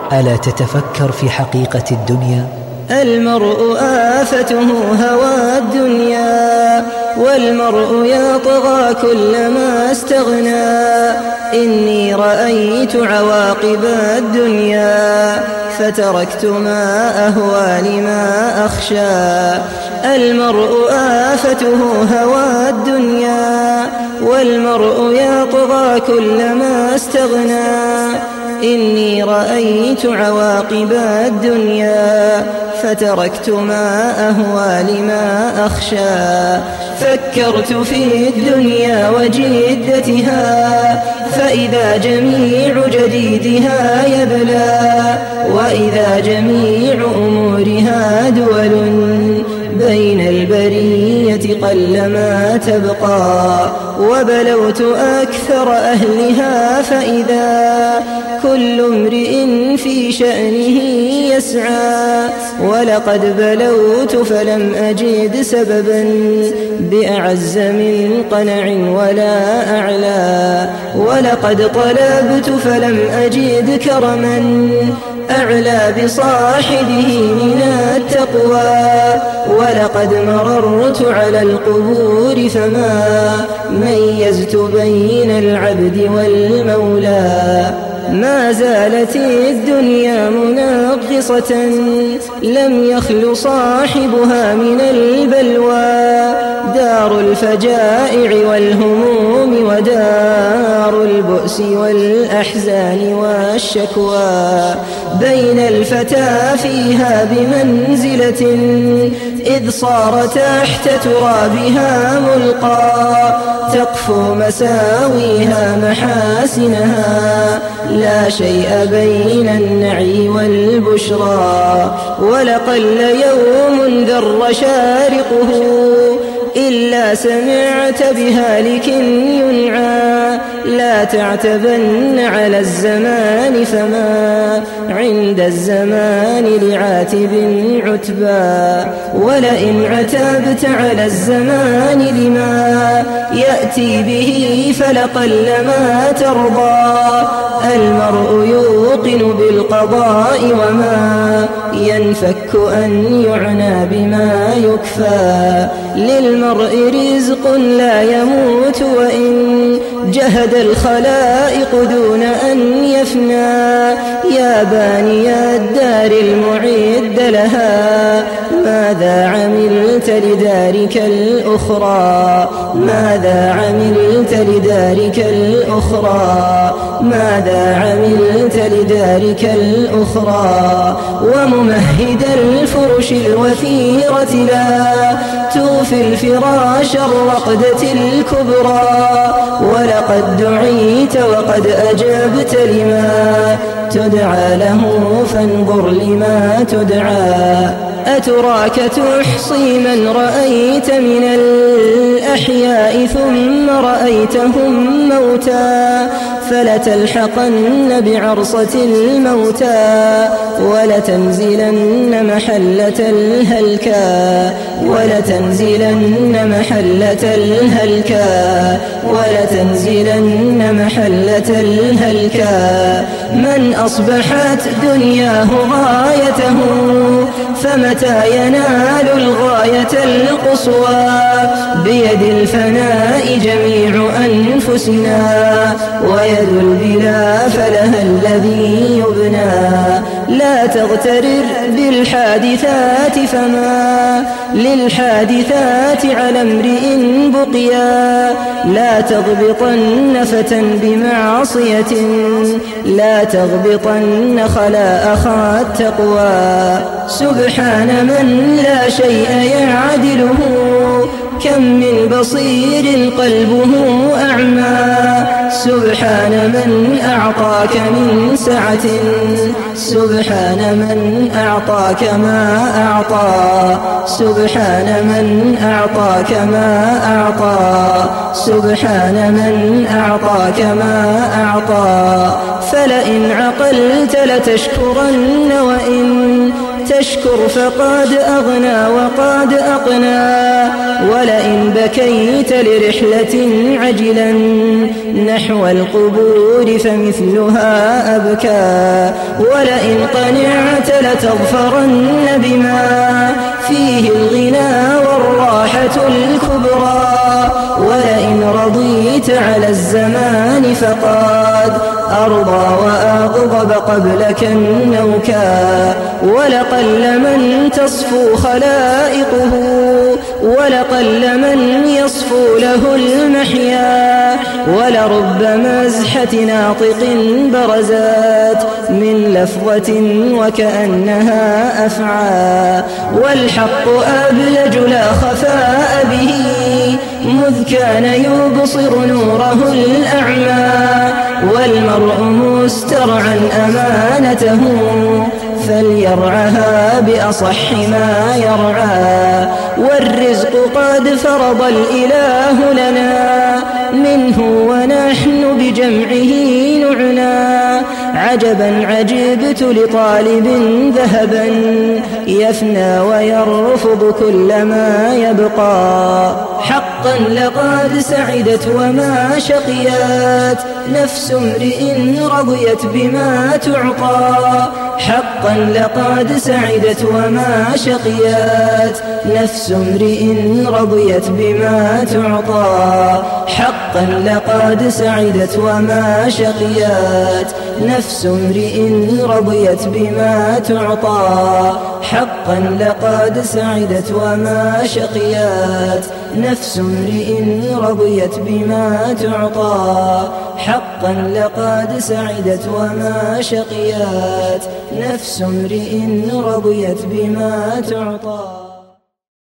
ألا تتفكر في حقيقة الدنيا؟ المرء آفته هوى الدنيا، والمرء يطغى كلما استغنى. إني رأيت عواقب الدنيا، فتركت ما أهوى لما أخشى. المرء آفته هوى الدنيا، والمرء يطغى كلما استغنى. إني رأيت عواقب الدنيا، فتركت ما أهوى لما أخشى. فكرت في الدنيا وجدتها، فإذا جميع جديدها يبلى، وإذا جميع أمورها دول بين البرية قلما تبقى. وبلوت أكثر أهلها، فإذا كل امرئ في شأنه يسعى. ولقد بلوت فلم أجد سببا بأعز من قنع ولا أعلى. ولقد طلبت فلم أجد كرما أعلى بصاحبه من التقوى. ولقد مررت على القبور فما ميزت بين العبد والمولى. ما زالت الدنيا منغصة، لم يخل صاحبها من البلوى. دار الفجائع والهموم، ودار البؤس والأحزان والشكوى. بين الفتى فيها بمنزلة، إذ صار تحت ترابها ملقى. تقفو مساويها محاسنها، لا شيء بين النعي والبشرى. ولقل يوم ذر شارقه، إلا سمعت بهالك ينعى. لا تعتبن على الزمان، فما عند الزمان لعاتب عتبى. ولئن عتبت على الزمان لما يأتي به، فلقلما ترضى. المرء يوقن بالقضاء، وما ينفك أن يعنى بما يكفى. للمرء رزق لا يموت، وإن جهد الخلائق دون أن يفنى. يا باني الدار المعد لها، ماذا عملت لدارك الأخرى؟ ماذا عملت لدارك الأخرى؟ ماذا عملت لدارك الأخرى؟ وممهد الفرش الوثيرة، لا توفي الفراش الرقدة الكبرى. ولقد دعيت وقد أجبت لما تدعى له، فانظر لما تدعى. أتراك تحصي من رأيت من الأحياء، ثم رأيتهم موتى. فلتلحقن بعرصة الموتى، ولتنزلن محلة الهلكى. ولتنزلن محلة الهلكى. ولتنزلن محلة الهلكى. من أصبحت دنياه غايته، فمتى ينال الغاية القصوى؟ بيد الفناء جميع أنفسنا، ويد البلا فلها الذي يبنى. لا تغترر بالحادثات، فما للحادثات على امرئ بقيا. لا تغبطن فتى بمعصية، لا تغبطن خلا أخا التقوى. سبحان من لا شيء يعدله، كم من بصير قلبه أعمى. سبحان من أعطاك من سعة، سبحان من أعطاك ما أعطى. سبحان من أعطاك ما أعطى. سبحان من أعطاك ما أعطى. فلئن عقلت لتشكرن، وإن تشكر فقد أغنى وقد أقنى. ولئن بكيت لرحلة عجلا نحو القبور فمثلها أبكى. ولئن قنعت لتظفرن بما فيه الغنى والراحة الكبرى. ولئن رضيت على الزمان فقد أرضى وأغضب قبلك النوكا. ولقل من تصفو خلائقه ولقل من يصفو له المحيا. ولرب مزحة ناطق برزت من لفظة وكأنها أفعى. والحق أبلج لا خفاء به مذ كان يبصر نوره الأعمى. والمرء مسترعا أمانته فليرعها بأصح ما يرعى. والرزق قد فرض الإله لنا منه ونحن بجمعه نعنى. عجبا عجبت لطالب ذهبا يفنى ويرفض كل ما يبقى. حقا لقد سعدت وما شقيت نفس امرئ رضيت بما تعطى. حقا لقد سعدت وما شقيت نفس امرئ رضيت بما تعطى. حقا لقد سعدت وما شقيت نفس امرئ رضيت بما تعطى. حقا لقد سعدت وما شقيت نفس امرئ رضيت بما تعطى. حقا لقد سعدت وما شقيت نفس امرئ رضيت بما تعطى.